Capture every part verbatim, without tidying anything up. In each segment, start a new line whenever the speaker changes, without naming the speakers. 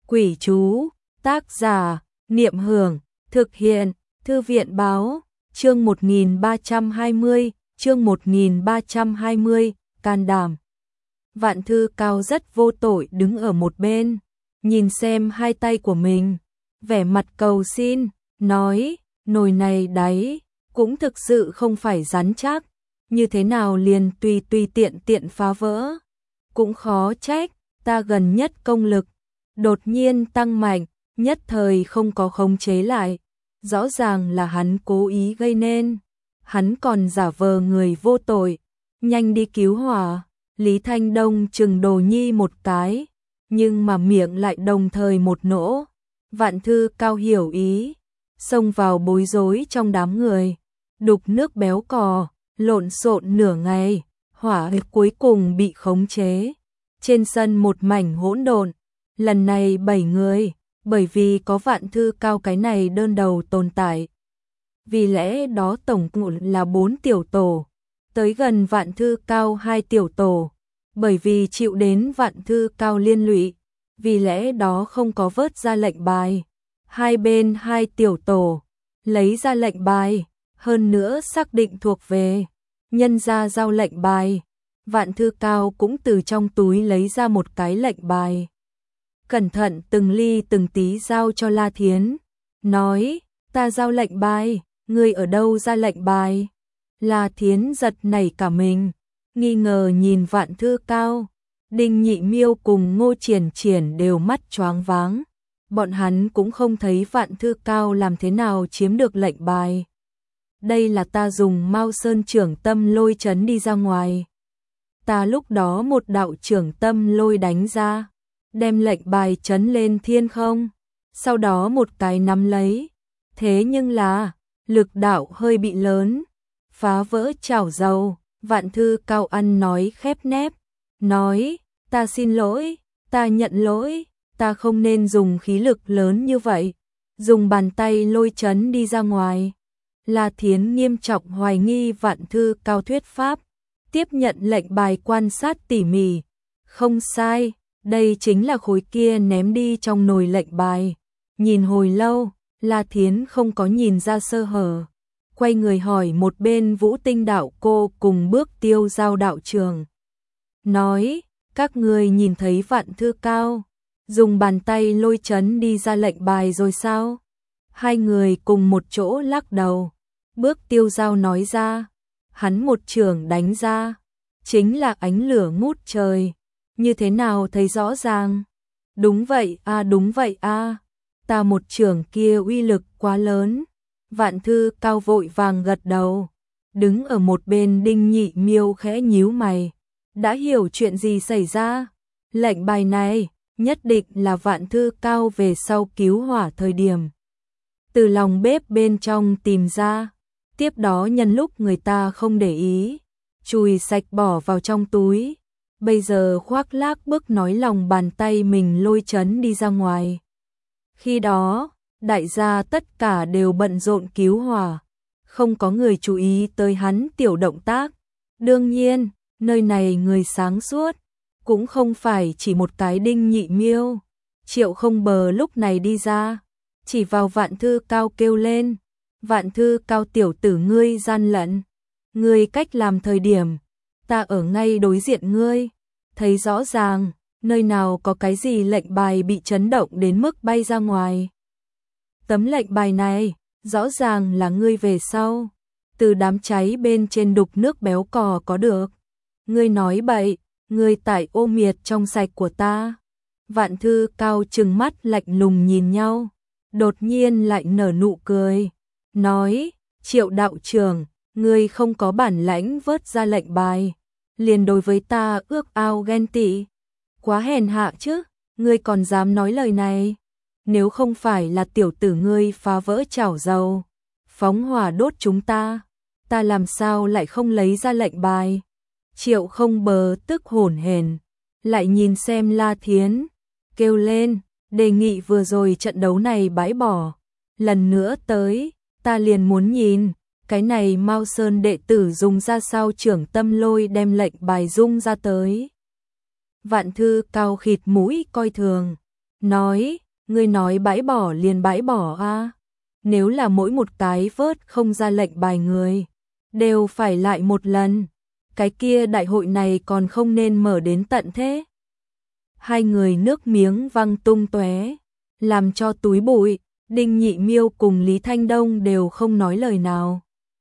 Quỷ chú, tác giả, Niệm Hưởng, thực hiện, Thư viện báo, chương một nghìn ba trăm hai mươi, chương một nghìn ba trăm hai mươi, can đảm. Vạn Thư Cao rất vô tội đứng ở một bên, nhìn xem hai tay của mình, vẻ mặt cầu xin, nói, nồi này đáy, cũng thực sự không phải rắn chắc, như thế nào liền tùy tùy tiện tiện phá vỡ. Cũng khó trách, ta gần nhất công lực, đột nhiên tăng mạnh, nhất thời không có khống chế lại, rõ ràng là hắn cố ý gây nên, hắn còn giả vờ người vô tội, nhanh đi cứu hỏa. Lý Thanh Đông chừng Đồ Nhi một cái, nhưng mà miệng lại đồng thời một nỗ. Vạn Thư Cao hiểu ý, xông vào bối rối trong đám người, đục nước béo cò, lộn xộn nửa ngày, hỏa cuối cùng bị khống chế. Trên sân một mảnh hỗn độn, lần này bảy người, bởi vì có Vạn Thư Cao cái này đơn đầu tồn tại. Vì lẽ đó tổng cộng là bốn tiểu tổ, tới gần Vạn Thư Cao hai tiểu tổ, bởi vì chịu đến Vạn Thư Cao liên lụy, vì lẽ đó không có vớt ra lệnh bài. Hai bên hai tiểu tổ, lấy ra lệnh bài, hơn nữa xác định thuộc về, nhân ra giao lệnh bài. Vạn Thư Cao cũng từ trong túi lấy ra một cái lệnh bài. Cẩn thận từng ly từng tí giao cho La Thiến, nói, ta giao lệnh bài, ngươi ở đâu ra lệnh bài? La Thiến giật nảy cả mình, nghi ngờ nhìn Vạn Thư Cao. Đinh Nhị Miêu cùng Ngô Triển Triển đều mắt choáng váng. Bọn hắn cũng không thấy Vạn Thư Cao làm thế nào chiếm được lệnh bài. Đây là ta dùng Mao Sơn trưởng tâm lôi chấn đi ra ngoài. Ta lúc đó một đạo trưởng tâm lôi đánh ra, đem lệnh bài chấn lên thiên không, sau đó một cái nắm lấy. Thế nhưng là, lực đạo hơi bị lớn, phá vỡ chảo dầu. Vạn Thư Cao ăn nói khép nép, nói, ta xin lỗi, ta nhận lỗi, ta không nên dùng khí lực lớn như vậy, dùng bàn tay lôi chấn đi ra ngoài. La Thiến nghiêm trọng hoài nghi Vạn Thư Cao thuyết pháp, tiếp nhận lệnh bài quan sát tỉ mỉ, không sai, đây chính là khối kia ném đi trong nồi lệnh bài. Nhìn hồi lâu, La Thiến không có nhìn ra sơ hở, quay người hỏi một bên Vũ Tinh đạo cô cùng Bước Tiêu Giao đạo trường, nói, các người nhìn thấy Vạn Thư Cao dùng bàn tay lôi chấn đi ra lệnh bài rồi sao? Hai người cùng một chỗ lắc đầu. Bước Tiêu Giao nói ra, hắn một trường đánh ra, chính là ánh lửa ngút trời, như thế nào thấy rõ ràng? Đúng vậy a, à, đúng vậy a, à. Ta một trường kia uy lực quá lớn. Vạn Thư Cao vội vàng gật đầu, đứng ở một bên Đinh Nhị Miêu khẽ nhíu mày, đã hiểu chuyện gì xảy ra. Lệnh bài này nhất định là Vạn Thư Cao về sau cứu hỏa thời điểm từ lòng bếp bên trong tìm ra, tiếp đó nhân lúc người ta không để ý, chùi sạch bỏ vào trong túi, bây giờ khoác lác bức nói lòng bàn tay mình lôi chấn đi ra ngoài. Khi đó, đại gia tất cả đều bận rộn cứu hỏa, không có người chú ý tới hắn tiểu động tác. Đương nhiên, nơi này người sáng suốt, cũng không phải chỉ một cái Đinh Nhị Miêu. Triệu Không Bờ lúc này đi ra, chỉ vào Vạn Thư Cao kêu lên, Vạn Thư Cao tiểu tử ngươi gian lận, ngươi cách làm thời điểm, ta ở ngay đối diện ngươi, thấy rõ ràng, nơi nào có cái gì lệnh bài bị chấn động đến mức bay ra ngoài. Tấm lệnh bài này, rõ ràng là ngươi về sau, từ đám cháy bên trên đục nước béo cò có được. Ngươi nói bậy, ngươi tại ô miệt trong sạch của ta. Vạn Thư Cao trừng mắt lạnh lùng nhìn nhau, đột nhiên lại nở nụ cười, nói, Triệu đạo trưởng, ngươi không có bản lãnh vớt ra lệnh bài, liền đối với ta ước ao ghen tị, quá hèn hạ chứ, ngươi còn dám nói lời này. Nếu không phải là tiểu tử ngươi phá vỡ chảo dầu, phóng hỏa đốt chúng ta, ta làm sao lại không lấy ra lệnh bài. Triệu Không Bờ tức hổn hển, lại nhìn xem La Thiến, kêu lên, đề nghị vừa rồi trận đấu này bãi bỏ, lần nữa tới, ta liền muốn nhìn, cái này Mao Sơn đệ tử dùng ra sao trưởng tâm lôi đem lệnh bài dung ra tới. Vạn Thư Cao khịt mũi coi thường, nói, ngươi nói bãi bỏ liền bãi bỏ a. Nếu là mỗi một cái vớt không ra lệnh bài người, đều phải lại một lần, cái kia đại hội này còn không nên mở đến tận thế. Hai người nước miếng văng tung tóe, làm cho túi bụi, Đinh Nhị Miêu cùng Lý Thanh Đông đều không nói lời nào.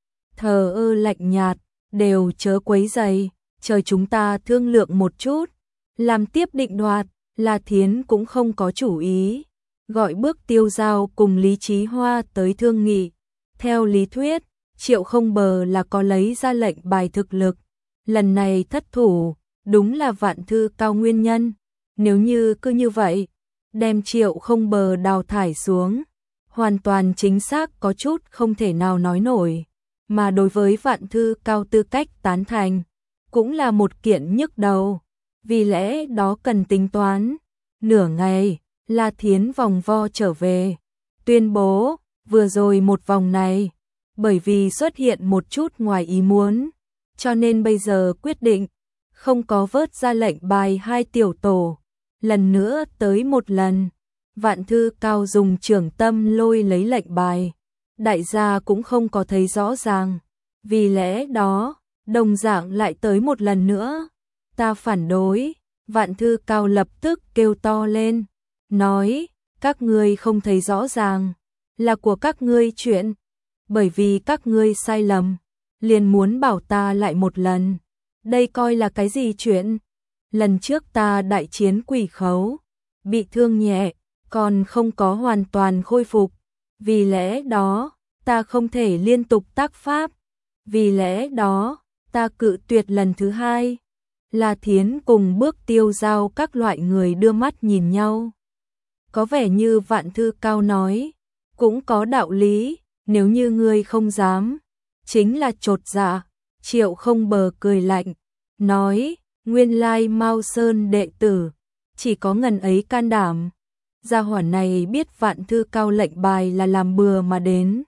Thờ ơ lạnh nhạt, đều chớ quấy rầy, chờ chúng ta thương lượng một chút, làm tiếp định đoạt. La Thiến cũng không có chủ ý, gọi bước Tiêu Giao cùng Lý Chí Hoa tới thương nghị. Theo lý thuyết, Triệu Không Bờ là có lấy ra lệnh bài thực lực, lần này thất thủ, đúng là Vạn Thư Cao nguyên nhân. Nếu như cứ như vậy, đem Triệu Không Bờ đào thải xuống, hoàn toàn chính xác có chút không thể nào nói nổi, mà đối với Vạn Thư Cao tư cách tán thành, cũng là một kiện nhức đầu, vì lẽ đó cần tính toán. Nửa ngày, La Thiến vòng vo trở về, tuyên bố, vừa rồi một vòng này, bởi vì xuất hiện một chút ngoài ý muốn, cho nên bây giờ quyết định, không có vớt ra lệnh bài hai tiểu tổ, lần nữa tới một lần. Vạn Thư Cao dùng trưởng tâm lôi lấy lệnh bài, đại gia cũng không có thấy rõ ràng, vì lẽ đó, đồng dạng lại tới một lần nữa. Ta phản đối. Vạn Thư Cao lập tức kêu to lên, nói, các ngươi không thấy rõ ràng, là của các ngươi chuyện, bởi vì các ngươi sai lầm, liền muốn bảo ta lại một lần, đây coi là cái gì chuyện? Lần trước ta đại chiến quỷ khấu, bị thương nhẹ, còn không có hoàn toàn khôi phục, vì lẽ đó, ta không thể liên tục tác pháp, vì lẽ đó, ta cự tuyệt lần thứ hai. La Thiến cùng bước Tiêu Giao các loại người đưa mắt nhìn nhau. Có vẻ như Vạn Thư Cao nói, cũng có đạo lý, nếu như ngươi không dám, chính là chột dạ. Triệu Không Bờ cười lạnh, nói, nguyên lai Mao Sơn đệ tử, chỉ có ngần ấy can đảm. Gia hỏa này biết Vạn Thư Cao lệnh bài là làm bừa mà đến,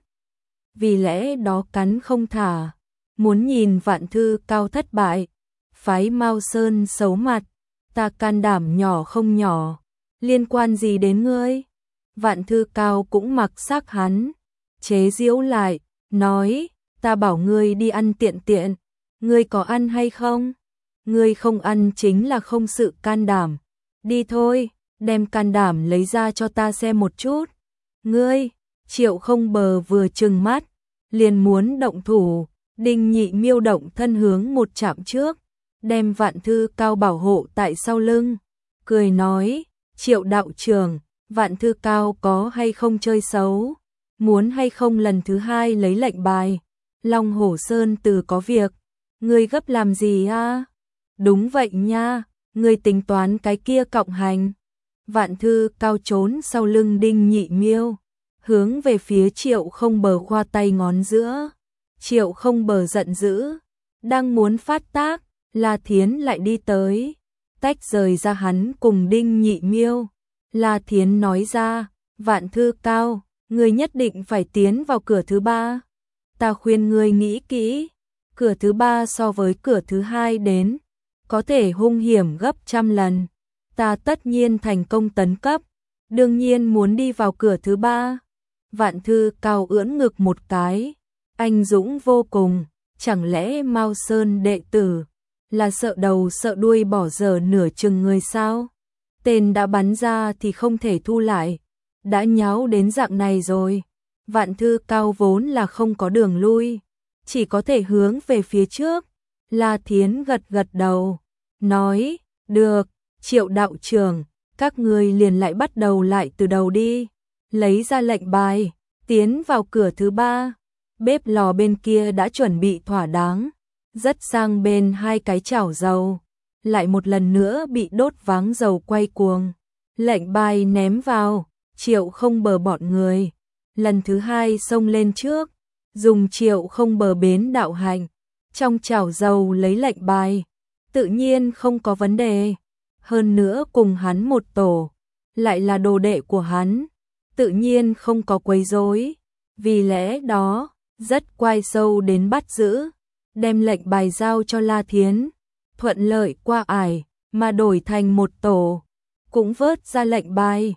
vì lẽ đó cắn không thả, muốn nhìn Vạn Thư Cao thất bại. Phái Mao Sơn xấu mặt, ta can đảm nhỏ không nhỏ, liên quan gì đến ngươi? Vạn Thư Cao cũng mặc xác hắn, chế giễu lại, nói, ta bảo ngươi đi ăn tiện tiện, ngươi có ăn hay không? Ngươi không ăn chính là không sự can đảm, đi thôi, đem can đảm lấy ra cho ta xem một chút. Ngươi, Triệu Không Bờ vừa trừng mắt, liền muốn động thủ, Đinh Nhị Miêu động thân hướng một chạm trước, đem Vạn Thư Cao bảo hộ tại sau lưng, cười nói, Triệu đạo trưởng, Vạn Thư Cao có hay không chơi xấu, muốn hay không lần thứ hai lấy lệnh bài, Long Hổ Sơn từ có việc, ngươi gấp làm gì a? Đúng vậy nha, ngươi tính toán cái kia cộng hành. Vạn Thư Cao trốn sau lưng Đinh Nhị Miêu, hướng về phía Triệu Không Bờ khoa tay ngón giữa. Triệu Không Bờ giận dữ, đang muốn phát tác, La Thiến lại đi tới, tách rời ra hắn cùng Đinh Nhị Miêu. La Thiến nói ra, Vạn Thư Cao, ngươi nhất định phải tiến vào cửa thứ ba. Ta khuyên ngươi nghĩ kỹ, cửa thứ ba so với cửa thứ hai đến, có thể hung hiểm gấp trăm lần. Ta tất nhiên thành công tấn cấp, đương nhiên muốn đi vào cửa thứ ba. Vạn Thư Cao ưỡn ngực một cái, anh dũng vô cùng, chẳng lẽ Mao Sơn đệ tử là sợ đầu sợ đuôi bỏ dở nửa chừng người sao? Tên đã bắn ra thì không thể thu lại, đã nháo đến dạng này rồi. Vạn Thư Cao vốn là không có đường lui, chỉ có thể hướng về phía trước. La Thiến gật gật đầu, nói, được, Triệu đạo trưởng, các ngươi liền lại bắt đầu lại từ đầu đi, lấy ra lệnh bài, tiến vào cửa thứ ba. Bếp lò bên kia đã chuẩn bị thỏa đáng, rất sang bên hai cái chảo dầu, lại một lần nữa bị đốt váng dầu quay cuồng. Lệnh bài ném vào, Triệu Không Bờ bọn người, lần thứ hai xông lên trước, dùng Triệu Không Bờ bến đạo hành, trong chảo dầu lấy lệnh bài, tự nhiên không có vấn đề. Hơn nữa cùng hắn một tổ, lại là đồ đệ của hắn, tự nhiên không có quấy rối, vì lẽ đó, rất quay sâu đến bắt giữ, đem lệnh bài giao cho La Thiến, thuận lợi qua ải, mà đổi thành một tổ, cũng vớt ra lệnh bài,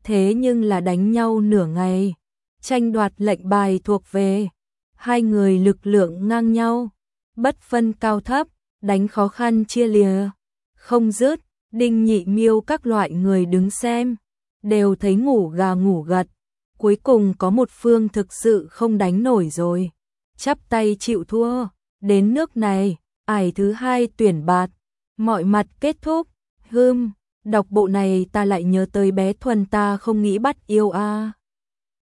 Thế nhưng là đánh nhau nửa ngày, tranh đoạt lệnh bài thuộc về, hai người lực lượng ngang nhau, bất phân cao thấp, đánh khó khăn chia lìa, không dứt. Đinh Nhị Miêu các loại người đứng xem, đều thấy ngủ gà ngủ gật, cuối cùng có một phương thực sự không đánh nổi rồi, chắp tay chịu thua, đến nước này, ải thứ hai tuyển bạt, mọi mặt kết thúc. Hưm, đọc bộ này ta lại nhớ tới bé Thuần ta không nghĩ bắt yêu a. À.